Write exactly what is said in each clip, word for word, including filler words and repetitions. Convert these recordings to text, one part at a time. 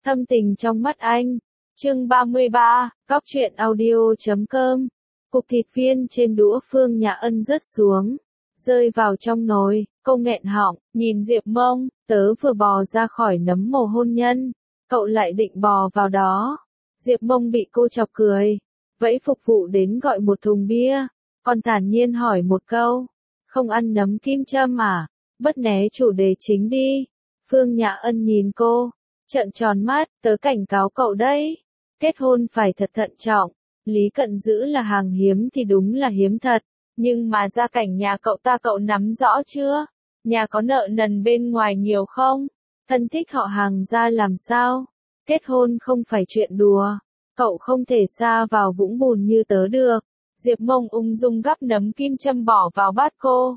Thâm tình trong mắt anh. Chương ba mươi ba, Cóc truyện audio chấm com. Cục thịt viên trên đũa Phương Nhã Ân rớt xuống, rơi vào trong nồi, cô nghẹn họng, nhìn Diệp Mông, tớ vừa bò ra khỏi nấm mồ hôn nhân, cậu lại định bò vào đó. Diệp Mông bị cô chọc cười, vẫy phục vụ đến gọi một thùng bia, còn thản nhiên hỏi một câu, không ăn nấm kim châm à, bất né chủ đề chính đi. Phương Nhã Ân nhìn cô, trợn tròn mắt, tớ cảnh cáo cậu đấy, kết hôn phải thật thận trọng. Lý Cận Dữ là hàng hiếm thì đúng là hiếm thật, nhưng mà gia cảnh nhà cậu ta cậu nắm rõ chưa? Nhà có nợ nần bên ngoài nhiều không? Thân thích họ hàng ra làm sao? Kết hôn không phải chuyện đùa, cậu không thể sa vào vũng bùn như tớ được. Diệp Mông ung dung gắp nấm kim châm bỏ vào bát cô.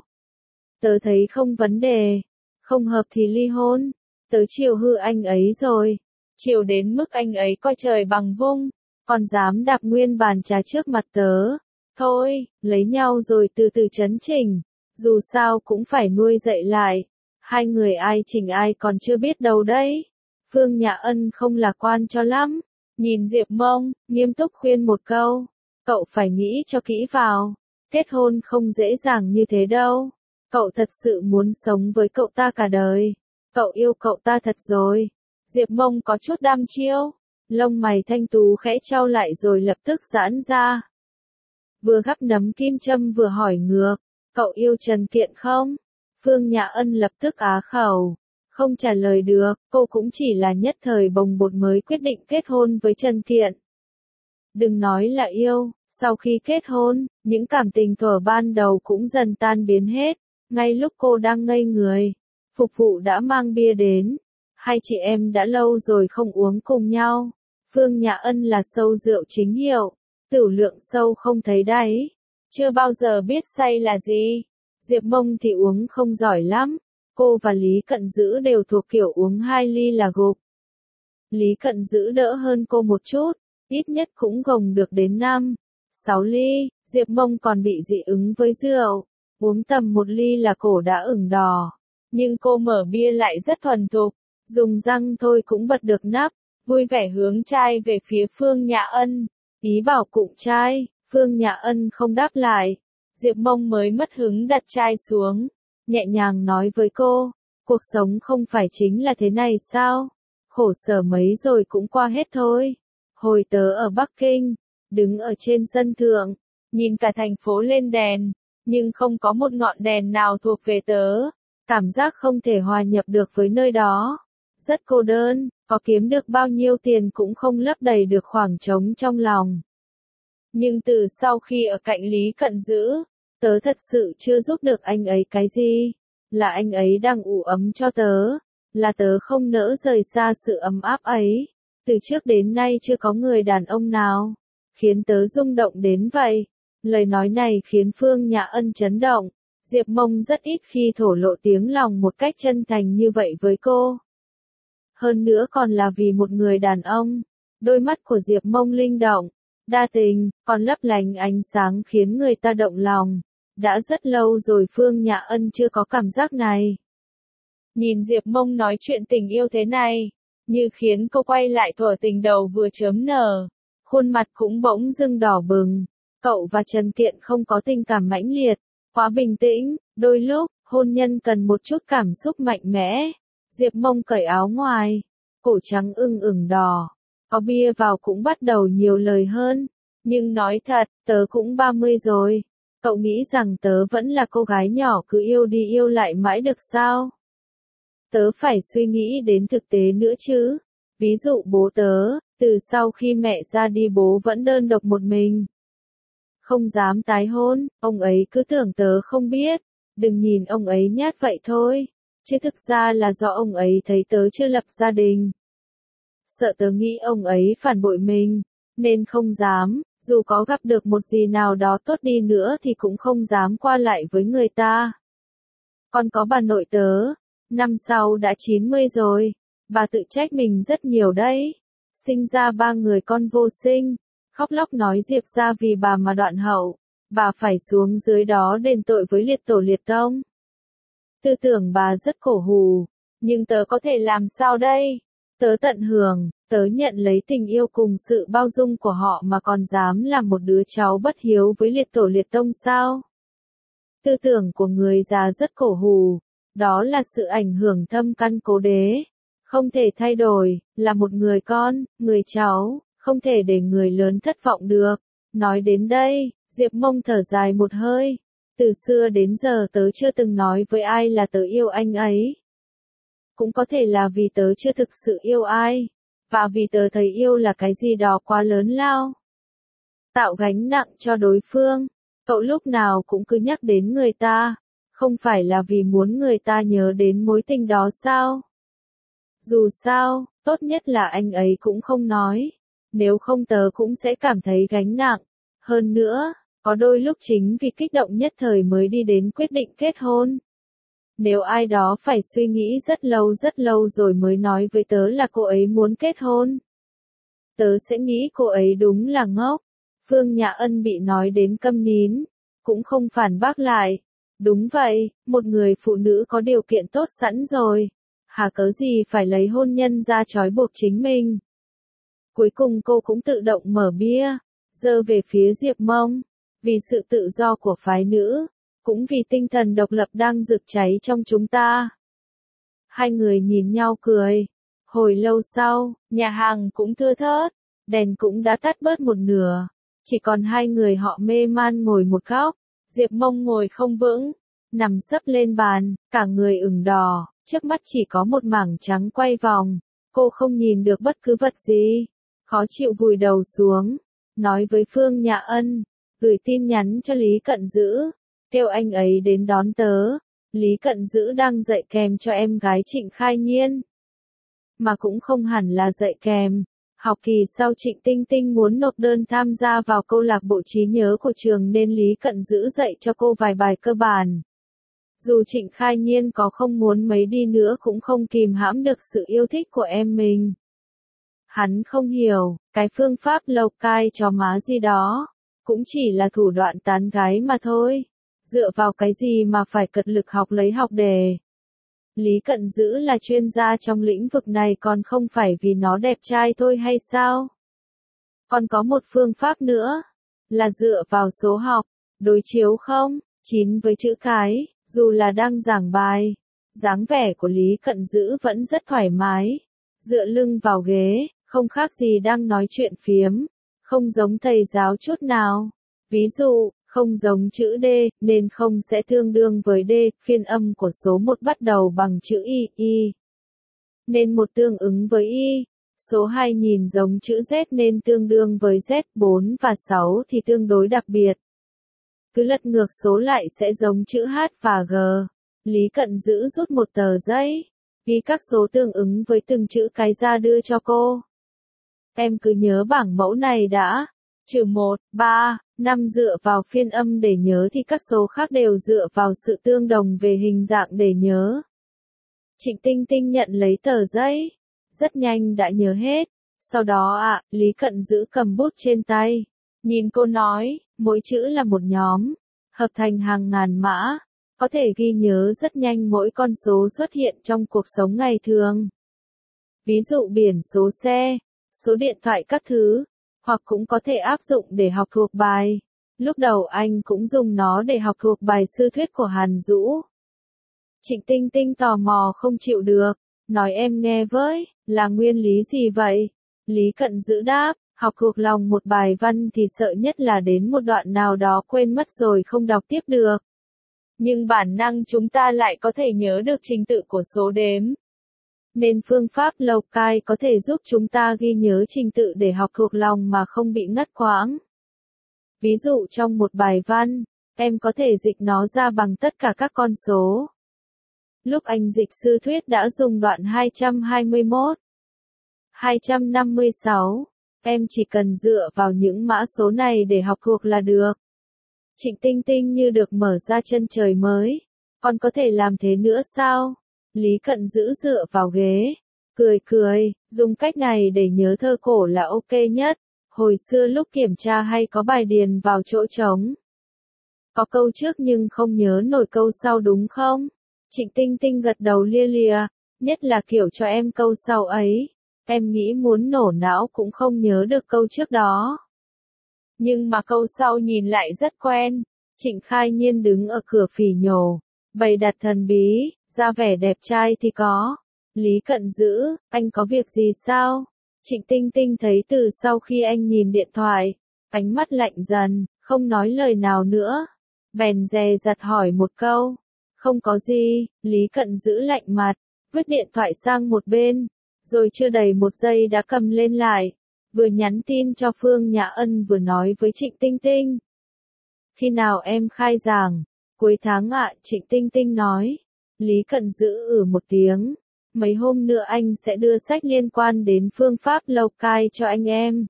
Tớ thấy không vấn đề, không hợp thì ly hôn, tớ chiều hư anh ấy rồi, chiều đến mức anh ấy coi trời bằng vung. Còn dám đạp nguyên bàn trà trước mặt tớ. Thôi, lấy nhau rồi từ từ chấn chỉnh. Dù sao cũng phải nuôi dạy lại. Hai người ai chỉnh ai còn chưa biết đâu đấy. Phương Nhã Ân không lạc quan cho lắm. Nhìn Diệp Mông, nghiêm túc khuyên một câu. Cậu phải nghĩ cho kỹ vào. Kết hôn không dễ dàng như thế đâu. Cậu thật sự muốn sống với cậu ta cả đời. Cậu yêu cậu ta thật rồi. Diệp Mông có chút đăm chiêu. Lông mày thanh tú khẽ trao lại rồi lập tức giãn ra. Vừa gắp nấm kim châm vừa hỏi ngược, cậu yêu Trần Kiện không? Phương Nhã Ân lập tức á khẩu, không trả lời được, cô cũng chỉ là nhất thời bồng bột mới quyết định kết hôn với Trần Kiện. Đừng nói là yêu, sau khi kết hôn, những cảm tình thuở ban đầu cũng dần tan biến hết, ngay lúc cô đang ngây người, phục vụ đã mang bia đến, hai chị em đã lâu rồi không uống cùng nhau. Phương Nhã Ân là sâu rượu chính hiệu, tửu lượng sâu không thấy đáy, chưa bao giờ biết say là gì. Diệp Mông thì uống không giỏi lắm, cô và Lý Cận Dữ đều thuộc kiểu uống hai ly là gục. Lý Cận Dữ đỡ hơn cô một chút, ít nhất cũng gồng được đến năm, sáu ly, Diệp Mông còn bị dị ứng với rượu, uống tầm một ly là cổ đã ửng đỏ, nhưng cô mở bia lại rất thuần thục, dùng răng thôi cũng bật được nắp. Vui vẻ hướng chai về phía Phương Nhã Ân, ý bảo cụng chai, Phương Nhã Ân không đáp lại, Diệp Mông mới mất hứng đặt chai xuống, nhẹ nhàng nói với cô, cuộc sống không phải chính là thế này sao, khổ sở mấy rồi cũng qua hết thôi. Hồi tớ ở Bắc Kinh, đứng ở trên sân thượng, nhìn cả thành phố lên đèn, nhưng không có một ngọn đèn nào thuộc về tớ, cảm giác không thể hòa nhập được với nơi đó. Rất cô đơn, có kiếm được bao nhiêu tiền cũng không lấp đầy được khoảng trống trong lòng. Nhưng từ sau khi ở cạnh Lý Cận Dữ, tớ thật sự chưa giúp được anh ấy cái gì. Là anh ấy đang ủ ấm cho tớ, là tớ không nỡ rời xa sự ấm áp ấy. Từ trước đến nay chưa có người đàn ông nào khiến tớ rung động đến vậy. Lời nói này khiến Phương Nhã Ân chấn động. Diệp Mông rất ít khi thổ lộ tiếng lòng một cách chân thành như vậy với cô. Hơn nữa còn là vì một người đàn ông. Đôi mắt của Diệp Mông linh động, đa tình, còn lấp lánh ánh sáng khiến người ta động lòng. Đã rất lâu rồi Phương Nhã Ân chưa có cảm giác này. Nhìn Diệp Mông nói chuyện tình yêu thế này, như khiến cô quay lại thuở tình đầu vừa chớm nở. Khuôn mặt cũng bỗng dưng đỏ bừng. Cậu và Trần Kiện không có tình cảm mãnh liệt, quá bình tĩnh, đôi lúc, hôn nhân cần một chút cảm xúc mạnh mẽ. Diệp Mông cởi áo ngoài, cổ trắng ửng ửng đỏ, có bia vào cũng bắt đầu nhiều lời hơn, nhưng nói thật, tớ cũng ba mươi rồi, cậu nghĩ rằng tớ vẫn là cô gái nhỏ cứ yêu đi yêu lại mãi được sao? Tớ phải suy nghĩ đến thực tế nữa chứ, ví dụ bố tớ, từ sau khi mẹ ra đi bố vẫn đơn độc một mình. Không dám tái hôn, ông ấy cứ tưởng tớ không biết, đừng nhìn ông ấy nhát vậy thôi. Chứ thực ra là do ông ấy thấy tớ chưa lập gia đình. Sợ tớ nghĩ ông ấy phản bội mình, nên không dám, dù có gặp được một gì nào đó tốt đi nữa thì cũng không dám qua lại với người ta. Còn có bà nội tớ, năm sau đã chín mươi rồi, bà tự trách mình rất nhiều đấy. Sinh ra ba người con vô sinh, khóc lóc nói Diệp ra vì bà mà đoạn hậu, bà phải xuống dưới đó đền tội với liệt tổ liệt tông. Tư tưởng bà rất cổ hủ, nhưng tớ có thể làm sao đây? Tớ tận hưởng, tớ nhận lấy tình yêu cùng sự bao dung của họ mà còn dám làm một đứa cháu bất hiếu với liệt tổ liệt tông sao? Tư tưởng của người già rất cổ hủ, đó là sự ảnh hưởng thâm căn cố đế, không thể thay đổi, là một người con, người cháu, không thể để người lớn thất vọng được. Nói đến đây, Diệp Mông thở dài một hơi, từ xưa đến giờ tớ chưa từng nói với ai là tớ yêu anh ấy. Cũng có thể là vì tớ chưa thực sự yêu ai, và vì tớ thấy yêu là cái gì đó quá lớn lao, tạo gánh nặng cho đối phương. Cậu lúc nào cũng cứ nhắc đến người ta, không phải là vì muốn người ta nhớ đến mối tình đó sao? Dù sao, tốt nhất là anh ấy cũng không nói, nếu không tớ cũng sẽ cảm thấy gánh nặng. Hơn nữa, có đôi lúc chính vì kích động nhất thời mới đi đến quyết định kết hôn. Nếu ai đó phải suy nghĩ rất lâu rất lâu rồi mới nói với tớ là cô ấy muốn kết hôn, tớ sẽ nghĩ cô ấy đúng là ngốc. Phương Nhã Ân bị nói đến câm nín, cũng không phản bác lại. Đúng vậy, một người phụ nữ có điều kiện tốt sẵn rồi, hà cớ gì phải lấy hôn nhân ra trói buộc chính mình. Cuối cùng cô cũng tự động mở bia, giơ về phía Diệp Mông, vì sự tự do của phái nữ, cũng vì tinh thần độc lập đang rực cháy trong chúng ta. Hai người nhìn nhau cười. Hồi lâu sau, nhà hàng cũng thưa thớt, đèn cũng đã tắt bớt một nửa, chỉ còn hai người họ mê man ngồi một góc. Diệp Mông ngồi không vững, nằm sấp lên bàn, cả người ửng đỏ, trước mắt chỉ có một mảng trắng quay vòng. Cô không nhìn được bất cứ vật gì, khó chịu vùi đầu xuống, nói với Phương Nhã Ân, gửi tin nhắn cho Lý Cận Dữ, kêu anh ấy đến đón tớ. Lý Cận Dữ đang dạy kèm cho em gái Trịnh Khai Nhiên, mà cũng không hẳn là dạy kèm. Học kỳ sau Trịnh Tinh Tinh muốn nộp đơn tham gia vào câu lạc bộ trí nhớ của trường nên Lý Cận Dữ dạy cho cô vài bài cơ bản. Dù Trịnh Khai Nhiên có không muốn mấy đi nữa cũng không kìm hãm được sự yêu thích của em mình. Hắn không hiểu, cái phương pháp lộc cai cho má gì đó, cũng chỉ là thủ đoạn tán gái mà thôi. Dựa vào cái gì mà phải cật lực học lấy học đề. Lý Cận Dữ là chuyên gia trong lĩnh vực này còn không phải vì nó đẹp trai thôi hay sao? Còn có một phương pháp nữa, là dựa vào số học, đối chiếu không, chín với chữ cái, dù là đang giảng bài. Dáng vẻ của Lý Cận Dữ vẫn rất thoải mái, dựa lưng vào ghế, không khác gì đang nói chuyện phiếm, không giống thầy giáo chút nào. Ví dụ, không giống chữ D, nên không sẽ tương đương với D, phiên âm của số một bắt đầu bằng chữ Y, Y. Nên một tương ứng với Y. Số hai nhìn giống chữ Z nên tương đương với Z, bốn và sáu thì tương đối đặc biệt. Cứ lật ngược số lại sẽ giống chữ H và G. Lý Cận Dữ rút một tờ giấy, ghi các số tương ứng với từng chữ cái ra đưa cho cô. Em cứ nhớ bảng mẫu này đã. Trừ một, ba, năm dựa vào phiên âm để nhớ thì các số khác đều dựa vào sự tương đồng về hình dạng để nhớ. Trịnh Tinh Tinh nhận lấy tờ giấy, rất nhanh đã nhớ hết. Sau đó ạ, à, Lý Cận Dữ cầm bút trên tay, nhìn cô nói, mỗi chữ là một nhóm, hợp thành hàng ngàn mã, có thể ghi nhớ rất nhanh mỗi con số xuất hiện trong cuộc sống ngày thường. Ví dụ biển số xe, số điện thoại các thứ. Hoặc cũng có thể áp dụng để học thuộc bài. Lúc đầu anh cũng dùng nó để học thuộc bài sư thuyết của Hàn Dũ. Trịnh Tinh Tinh tò mò không chịu được, nói em nghe với, là nguyên lý gì vậy? Lý Cận Dữ đáp, học thuộc lòng một bài văn thì sợ nhất là đến một đoạn nào đó quên mất rồi không đọc tiếp được. Nhưng bản năng chúng ta lại có thể nhớ được trình tự của số đếm. Nên phương pháp lộc cai có thể giúp chúng ta ghi nhớ trình tự để học thuộc lòng mà không bị ngắt quãng. Ví dụ trong một bài văn, em có thể dịch nó ra bằng tất cả các con số. Lúc anh dịch sư thuyết đã dùng đoạn hai trăm hai mươi mốt, hai trăm năm mươi sáu, em chỉ cần dựa vào những mã số này để học thuộc là được. Trịnh Tinh Tinh như được mở ra chân trời mới. Còn có thể làm thế nữa sao? Lý Cận Dữ dựa vào ghế, cười cười, dùng cách này để nhớ thơ cổ là ok nhất. Hồi xưa lúc kiểm tra hay có bài điền vào chỗ trống. Có câu trước nhưng không nhớ nổi câu sau đúng không? Trịnh Tinh Tinh gật đầu lia lịa, nhất là kiểu cho em câu sau ấy. Em nghĩ muốn nổ não cũng không nhớ được câu trước đó. Nhưng mà câu sau nhìn lại rất quen. Trịnh Khai Nhiên đứng ở cửa phỉ nhổ, bày đặt thần bí, ra vẻ đẹp trai thì có. Lý Cận Dữ, anh có việc gì sao? Trịnh Tinh Tinh thấy từ sau khi anh nhìn điện thoại, ánh mắt lạnh dần, không nói lời nào nữa. Bèn dè dặt hỏi một câu. Không có gì, Lý Cận Dữ lạnh mặt, vứt điện thoại sang một bên, rồi chưa đầy một giây đã cầm lên lại, vừa nhắn tin cho Phương Nhã Ân vừa nói với Trịnh Tinh Tinh. Khi nào em khai giảng? Cuối tháng ạ, Trịnh Tinh Tinh nói. Lý Cận Dữ ử một tiếng. Mấy hôm nữa anh sẽ đưa sách liên quan đến phương pháp lầu cai cho anh em.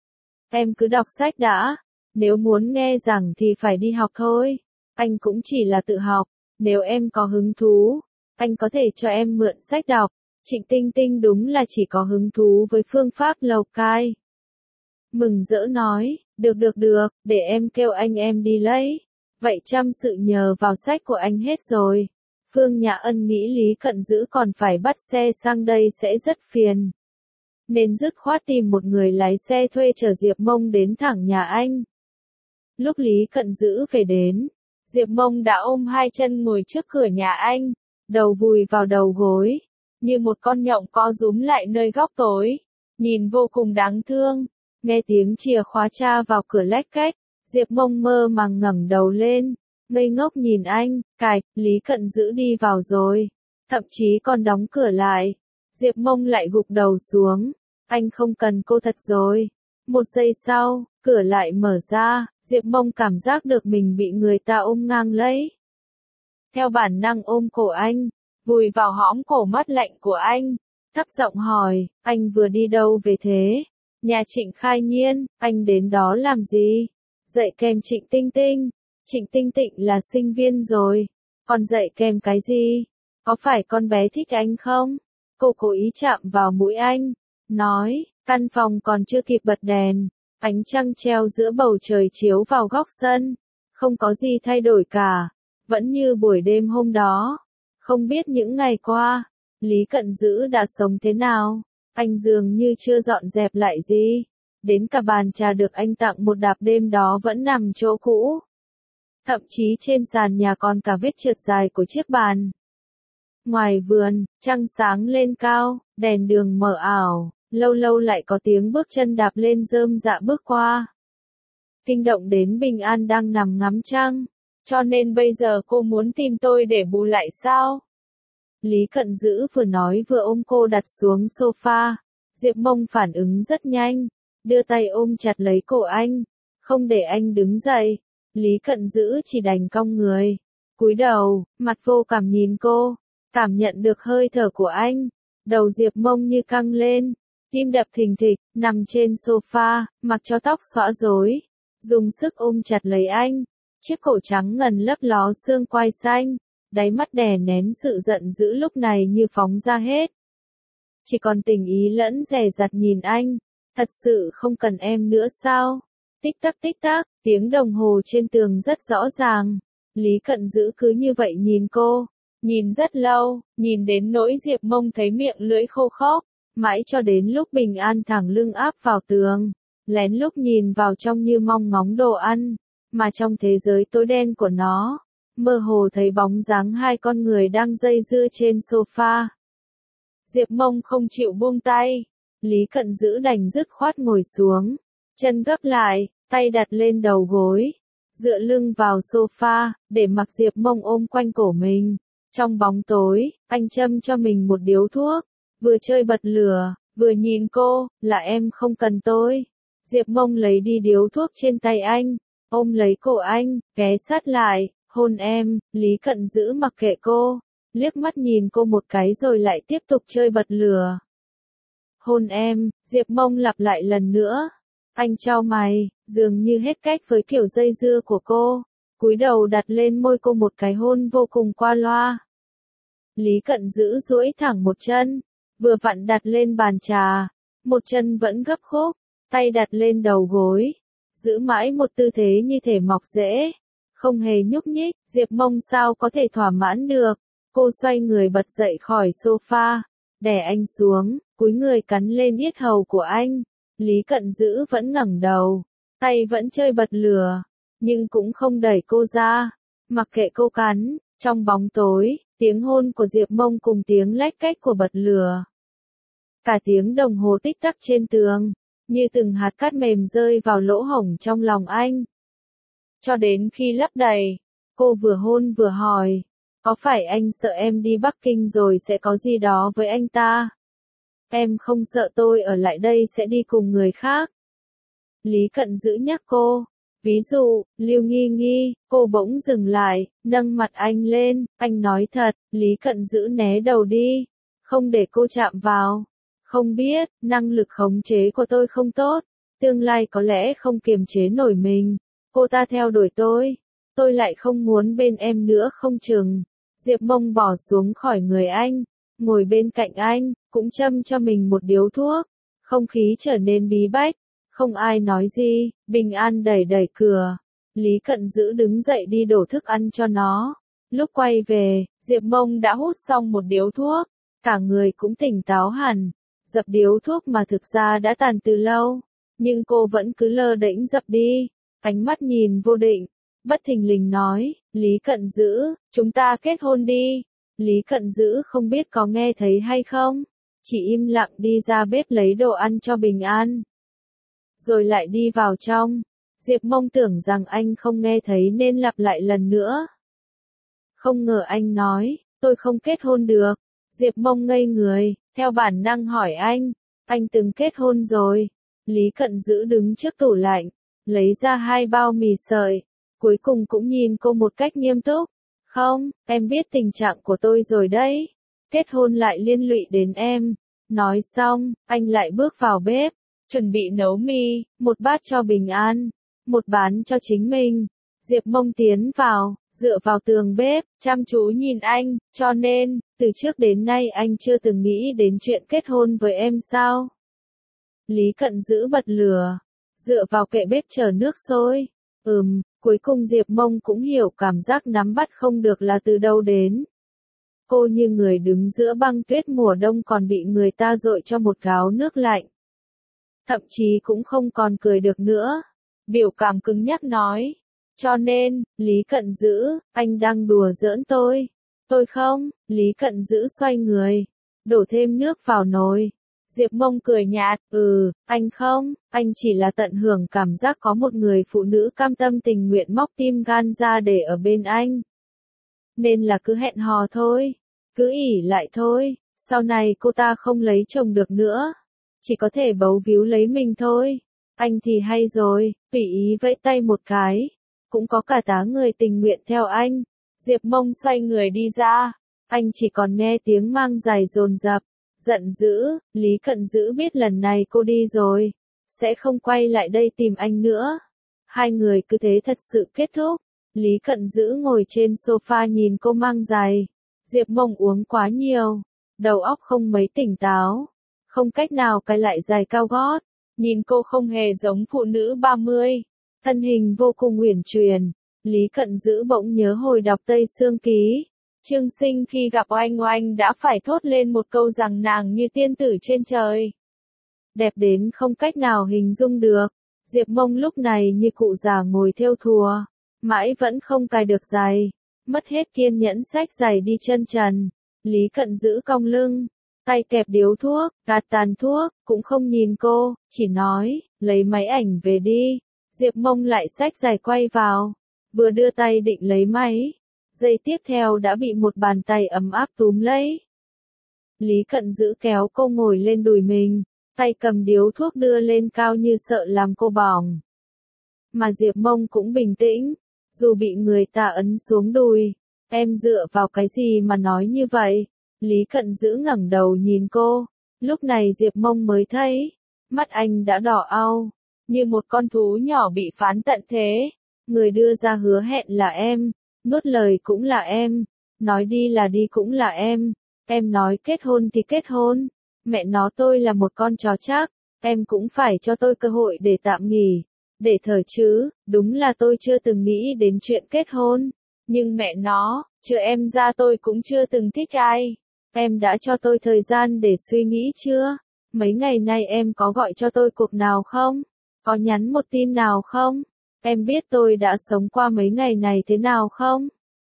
Em cứ đọc sách đã. Nếu muốn nghe giảng thì phải đi học thôi. Anh cũng chỉ là tự học. Nếu em có hứng thú, anh có thể cho em mượn sách đọc. Trịnh Tinh Tinh đúng là chỉ có hứng thú với phương pháp lầu cai. Mừng rỡ nói, được được được, để em kêu anh em đi lấy. Vậy chăm sự nhờ vào sách của anh hết rồi. Phương Nhã Ân nghĩ Lý Cận Dữ còn phải bắt xe sang đây sẽ rất phiền. Nên dứt khoát tìm một người lái xe thuê chở Diệp Mông đến thẳng nhà anh. Lúc Lý Cận Dữ về đến, Diệp Mông đã ôm hai chân ngồi trước cửa nhà anh, đầu vùi vào đầu gối, như một con nhộng co rúm lại nơi góc tối, nhìn vô cùng đáng thương. Nghe tiếng chìa khóa tra vào cửa lách cách, Diệp Mông mơ màng ngẩng đầu lên, ngây ngốc nhìn anh, cạch, Lý Cận Dữ đi vào rồi, thậm chí còn đóng cửa lại. Diệp Mông lại gục đầu xuống, anh không cần cô thật rồi. Một giây sau, cửa lại mở ra, Diệp Mông cảm giác được mình bị người ta ôm ngang lấy. Theo bản năng ôm cổ anh, vùi vào hõm cổ mắt lạnh của anh, thấp giọng hỏi, anh vừa đi đâu về thế? Nhà Trịnh Khai Nhiên, anh đến đó làm gì? Dạy kèm Trịnh Tinh Tinh. Trịnh Tinh Tinh là sinh viên rồi. Còn dạy kèm cái gì? Có phải con bé thích anh không? Cô cố ý chạm vào mũi anh. Nói, căn phòng còn chưa kịp bật đèn. Ánh trăng treo giữa bầu trời chiếu vào góc sân. Không có gì thay đổi cả. Vẫn như buổi đêm hôm đó. Không biết những ngày qua, Lý Cận Dữ đã sống thế nào? Anh dường như chưa dọn dẹp lại gì. Đến cả bàn trà được anh tặng một đạp đêm đó vẫn nằm chỗ cũ. Thậm chí trên sàn nhà còn cả vết trượt dài của chiếc bàn. Ngoài vườn, trăng sáng lên cao, đèn đường mờ ảo, lâu lâu lại có tiếng bước chân đạp lên rơm rạ bước qua. Kinh động đến Bình An đang nằm ngắm trăng. Cho nên bây giờ cô muốn tìm tôi để bù lại sao? Lý Cận Dữ vừa nói vừa ôm cô đặt xuống sofa. Diệp Mông phản ứng rất nhanh, đưa tay ôm chặt lấy cổ anh, không để anh đứng dậy. Lý Cận Dữ chỉ đành cong người, cúi đầu, mặt vô cảm nhìn cô, cảm nhận được hơi thở của anh. Đầu Diệp Mông như căng lên, tim đập thình thịch, nằm trên sofa, mặc cho tóc xõa rối, dùng sức ôm chặt lấy anh. Chiếc cổ trắng ngần lấp ló xương quai xanh, đáy mắt đè nén sự giận dữ lúc này như phóng ra hết. Chỉ còn tình ý lẫn dè dặt nhìn anh, thật sự không cần em nữa sao? Tích tắc tích tắc, tiếng đồng hồ trên tường rất rõ ràng. Lý Cận Dữ cứ như vậy nhìn cô, nhìn rất lâu, nhìn đến nỗi Diệp Mông thấy miệng lưỡi khô khốc, mãi cho đến lúc Bình An thẳng lưng áp vào tường, lén lúc nhìn vào trong như mong ngóng đồ ăn. Mà trong thế giới tối đen của nó, mơ hồ thấy bóng dáng hai con người đang dây dưa trên sofa. Diệp Mông không chịu buông tay, Lý Cận Dữ đành dứt khoát ngồi xuống, chân gấp lại, tay đặt lên đầu gối, dựa lưng vào sofa, để mặc Diệp Mông ôm quanh cổ mình. Trong bóng tối, anh châm cho mình một điếu thuốc, vừa chơi bật lửa, vừa nhìn cô, là em không cần tôi. Diệp Mông lấy đi điếu thuốc trên tay anh, ôm lấy cổ anh, ghé sát lại, hôn em. Lý Cận Dữ mặc kệ cô, liếc mắt nhìn cô một cái rồi lại tiếp tục chơi bật lửa. Hôn em, Diệp Mông lặp lại lần nữa. Anh chau mày, dường như hết cách với kiểu dây dưa của cô, cúi đầu đặt lên môi cô một cái hôn vô cùng qua loa. Lý Cận Dữ duỗi thẳng một chân, vừa vặn đặt lên bàn trà, một chân vẫn gấp khúc, tay đặt lên đầu gối, giữ mãi một tư thế như thể mọc rễ, không hề nhúc nhích. Diệp Mông sao có thể thỏa mãn được? Cô xoay người bật dậy khỏi sofa, đè anh xuống, cúi người cắn lên yết hầu của anh. Lý Cận Dữ vẫn ngẩng đầu, tay vẫn chơi bật lửa, nhưng cũng không đẩy cô ra, mặc kệ cô cắn. Trong bóng tối, tiếng hôn của Diệp Mông cùng tiếng lách cách của bật lửa. Cả tiếng đồng hồ tích tắc trên tường, như từng hạt cát mềm rơi vào lỗ hổng trong lòng anh. Cho đến khi lấp đầy, cô vừa hôn vừa hỏi, có phải anh sợ em đi Bắc Kinh rồi sẽ có gì đó với anh ta? Em không sợ tôi ở lại đây sẽ đi cùng người khác. Lý Cận Dữ nhắc cô. Ví dụ, Lưu Nghi Nghi, cô bỗng dừng lại, nâng mặt anh lên, anh nói thật, Lý Cận Dữ né đầu đi, không để cô chạm vào. Không biết, năng lực khống chế của tôi không tốt, tương lai có lẽ không kiềm chế nổi mình. Cô ta theo đuổi tôi, tôi lại không muốn bên em nữa không chừng. Diệp Mông bỏ xuống khỏi người anh, ngồi bên cạnh anh, cũng châm cho mình một điếu thuốc. Không khí trở nên bí bách. Không ai nói gì, Bình An đẩy đẩy cửa. Lý Cận Dữ đứng dậy đi đổ thức ăn cho nó. Lúc quay về, Diệp Mông đã hút xong một điếu thuốc. Cả người cũng tỉnh táo hẳn. Dập điếu thuốc mà thực ra đã tàn từ lâu. Nhưng cô vẫn cứ lơ đễnh dập đi. Ánh mắt nhìn vô định. Bất thình lình nói, Lý Cận Dữ, chúng ta kết hôn đi. Lý Cận Dữ không biết có nghe thấy hay không. Chỉ im lặng đi ra bếp lấy đồ ăn cho Bình An. Rồi lại đi vào trong. Diệp Mông tưởng rằng anh không nghe thấy nên lặp lại lần nữa. Không ngờ anh nói, tôi không kết hôn được. Diệp Mông ngây người, theo bản năng hỏi anh, anh từng kết hôn rồi. Lý Cận Dữ đứng trước tủ lạnh, lấy ra hai bao mì sợi, cuối cùng cũng nhìn cô một cách nghiêm túc. Không, em biết tình trạng của tôi rồi đấy. Kết hôn lại liên lụy đến em. Nói xong, anh lại bước vào bếp. Chuẩn bị nấu mì, một bát cho Bình An, một bán cho chính mình. Diệp Mông tiến vào, dựa vào tường bếp, chăm chú nhìn anh, cho nên, từ trước đến nay anh chưa từng nghĩ đến chuyện kết hôn với em sao? Lý Cận Dữ bật lửa, dựa vào kệ bếp chờ nước sôi. Ừm, cuối cùng Diệp Mông cũng hiểu cảm giác nắm bắt không được là từ đâu đến. Cô như người đứng giữa băng tuyết mùa đông còn bị người ta dội cho một gáo nước lạnh. Thậm chí cũng không còn cười được nữa. Biểu cảm cứng nhắc nói. Cho nên, Lý Cận Dữ, anh đang đùa giỡn tôi. Tôi không, Lý Cận Dữ xoay người. Đổ thêm nước vào nồi. Diệp Mông cười nhạt, ừ, anh không, anh chỉ là tận hưởng cảm giác có một người phụ nữ cam tâm tình nguyện móc tim gan ra để ở bên anh. Nên là cứ hẹn hò thôi. Cứ ỉ lại thôi. Sau này cô ta không lấy chồng được nữa. Chỉ có thể bấu víu lấy mình thôi. Anh thì hay rồi, tùy ý vẫy tay một cái. Cũng có cả tá người tình nguyện theo anh. Diệp Mông xoay người đi ra. Anh chỉ còn nghe tiếng mang giày dồn dập. Giận dữ, Lý Cận Dữ biết lần này cô đi rồi. Sẽ không quay lại đây tìm anh nữa. Hai người cứ thế thật sự kết thúc. Lý Cận Dữ ngồi trên sofa nhìn cô mang giày. Diệp Mông uống quá nhiều. Đầu óc không mấy tỉnh táo. Không cách nào cài lại giày cao gót. Nhìn cô không hề giống phụ nữ ba mươi. Thân hình vô cùng uyển chuyển. Lý Cận Dữ bỗng nhớ hồi đọc Tây Sương Ký. Trương Sinh khi gặp Oanh Oanh đã phải thốt lên một câu rằng nàng như tiên tử trên trời. Đẹp đến không cách nào hình dung được. Diệp Mông lúc này như cụ già ngồi thêu thùa. Mãi vẫn không cài được giày. Mất hết kiên nhẫn xách giày đi chân trần. Lý Cận Dữ cong lưng. Tay kẹp điếu thuốc, gạt tàn thuốc, cũng không nhìn cô, chỉ nói, lấy máy ảnh về đi. Diệp Mông lại xách giày quay vào. Vừa đưa tay định lấy máy. Giây tiếp theo đã bị một bàn tay ấm áp túm lấy. Lý Cận Dữ kéo cô ngồi lên đùi mình. Tay cầm điếu thuốc đưa lên cao như sợ làm cô bỏng. Mà Diệp Mông cũng bình tĩnh. Dù bị người ta ấn xuống đùi. Em dựa vào cái gì mà nói như vậy? Lý Cận Dữ ngẩng đầu nhìn cô. Lúc này Diệp Mông mới thấy. Mắt anh đã đỏ au. Như một con thú nhỏ bị phán tận thế. Người đưa ra hứa hẹn là em. Nuốt lời cũng là em. Nói đi là đi cũng là em. Em nói kết hôn thì kết hôn. Mẹ nó tôi là một con chó chắc. Em cũng phải cho tôi cơ hội để tạm nghỉ. Để thở chứ. Đúng là tôi chưa từng nghĩ đến chuyện kết hôn. Nhưng mẹ nó, trừ em ra tôi cũng chưa từng thích ai. Em đã cho tôi thời gian để suy nghĩ chưa? Mấy ngày nay em có gọi cho tôi cuộc nào không? Có nhắn một tin nào không? Em biết tôi đã sống qua mấy ngày này thế nào không?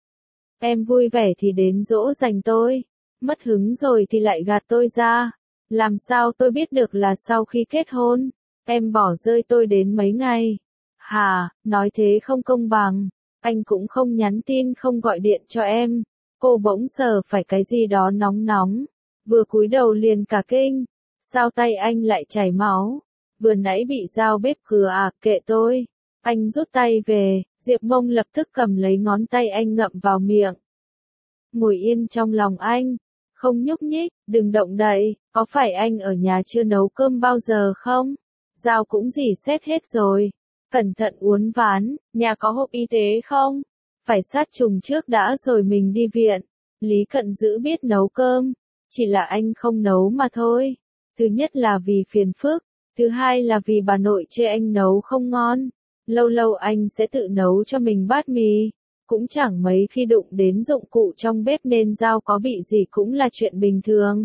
Em vui vẻ thì đến dỗ dành tôi, mất hứng rồi thì lại gạt tôi ra. Làm sao tôi biết được là sau khi kết hôn, em bỏ rơi tôi đến mấy ngày? Hà, nói thế không công bằng, anh cũng không nhắn tin không gọi điện cho em. Cô bỗng sờ phải cái gì đó nóng nóng, vừa cúi đầu liền cả kinh. Sao tay anh lại chảy máu? Vừa nãy bị dao bếp cứa à, kệ tôi. Anh rút tay về, Diệp Mông lập tức cầm lấy ngón tay anh ngậm vào miệng. Ngồi yên trong lòng anh, không nhúc nhích, đừng động đậy, có phải anh ở nhà chưa nấu cơm bao giờ không? Dao cũng rỉ sét hết rồi. Cẩn thận uốn ván, nhà có hộp y tế không? Phải sát trùng trước đã rồi mình đi viện. Lý Cận Dữ biết nấu cơm, chỉ là anh không nấu mà thôi. Thứ nhất là vì phiền phức, thứ hai là vì bà nội chê anh nấu không ngon. Lâu lâu anh sẽ tự nấu cho mình bát mì, cũng chẳng mấy khi đụng đến dụng cụ trong bếp nên dao có bị gì cũng là chuyện bình thường.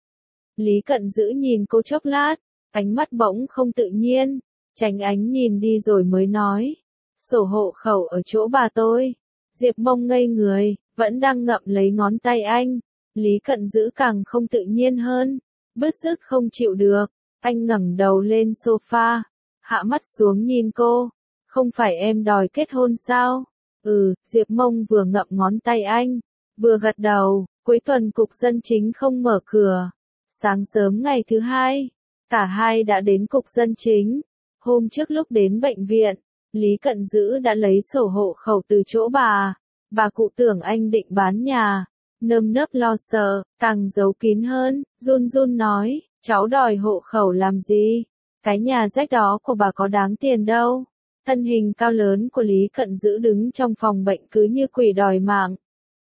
Lý Cận Dữ nhìn cô chốc lát, ánh mắt bỗng không tự nhiên, tránh ánh nhìn đi rồi mới nói. Sổ hộ khẩu ở chỗ bà tôi. Diệp Mông ngây người, vẫn đang ngậm lấy ngón tay anh. Lý Cận Dữ càng không tự nhiên hơn, bứt rứt không chịu được. Anh ngẩng đầu lên sofa, hạ mắt xuống nhìn cô. Không phải em đòi kết hôn sao? Ừ, Diệp Mông vừa ngậm ngón tay anh, vừa gật đầu. Cuối tuần cục dân chính không mở cửa. Sáng sớm ngày thứ hai, cả hai đã đến cục dân chính. Hôm trước lúc đến bệnh viện, Lý Cận Dữ đã lấy sổ hộ khẩu từ chỗ bà. Bà cụ tưởng anh định bán nhà, nơm nớp lo sợ, càng giấu kín hơn, run run nói, cháu đòi hộ khẩu làm gì? Cái nhà rách đó của bà có đáng tiền đâu. Thân hình cao lớn của Lý Cận Dữ đứng trong phòng bệnh cứ như quỷ đòi mạng.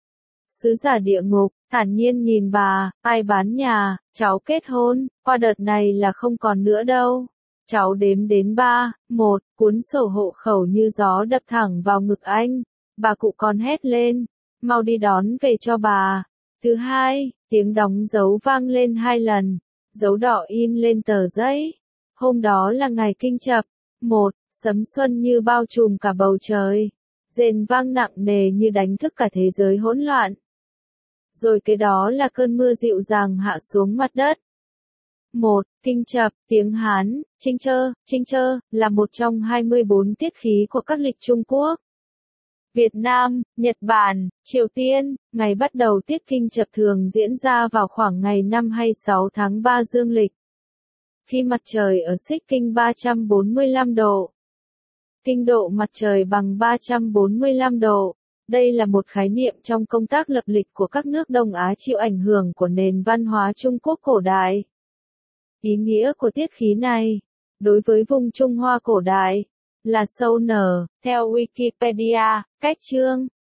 Sứ giả địa ngục, thản nhiên nhìn bà, ai bán nhà, cháu kết hôn, qua đợt này là không còn nữa đâu. Cháu đếm đến ba, một, cuốn sổ hộ khẩu như gió đập thẳng vào ngực anh. Bà cụ còn hét lên, mau đi đón về cho bà. Thứ hai, tiếng đóng dấu vang lên hai lần, dấu đỏ in lên tờ giấy. Hôm đó là ngày kinh chập. Một, sấm xuân như bao trùm cả bầu trời. Rền vang nặng nề như đánh thức cả thế giới hỗn loạn. Rồi cái đó là cơn mưa dịu dàng hạ xuống mặt đất. Một, kinh chập, tiếng Hán, Chinh Chơ, Chinh Chơ, là một trong hai mươi bốn tiết khí của các lịch Trung Quốc. Việt Nam, Nhật Bản, Triều Tiên, ngày bắt đầu tiết kinh chập thường diễn ra vào khoảng ngày năm hay sáu tháng ba dương lịch. Khi mặt trời ở xích kinh ba trăm bốn mươi lăm độ. Kinh độ mặt trời bằng ba trăm bốn mươi lăm độ. Đây là một khái niệm trong công tác lập lịch của các nước Đông Á chịu ảnh hưởng của nền văn hóa Trung Quốc cổ đại. Ý nghĩa của tiết khí này, đối với vùng Trung Hoa cổ đại, là sâu nở, theo Wikipedia, cách chương.